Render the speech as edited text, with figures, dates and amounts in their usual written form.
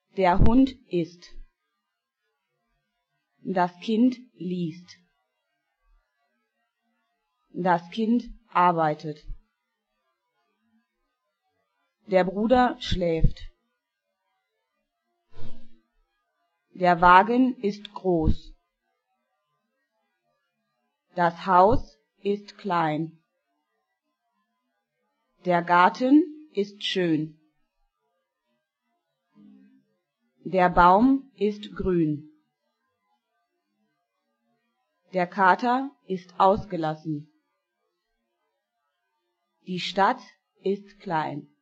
Der Hund isst. Das Kind liest. Das Kind arbeitet. Der Bruder schläft. Der Wagen ist groß. Das Haus ist klein. Der Garten ist schön. Der Baum ist grün. Der Kater ist ausgelassen. Die Stadt ist klein.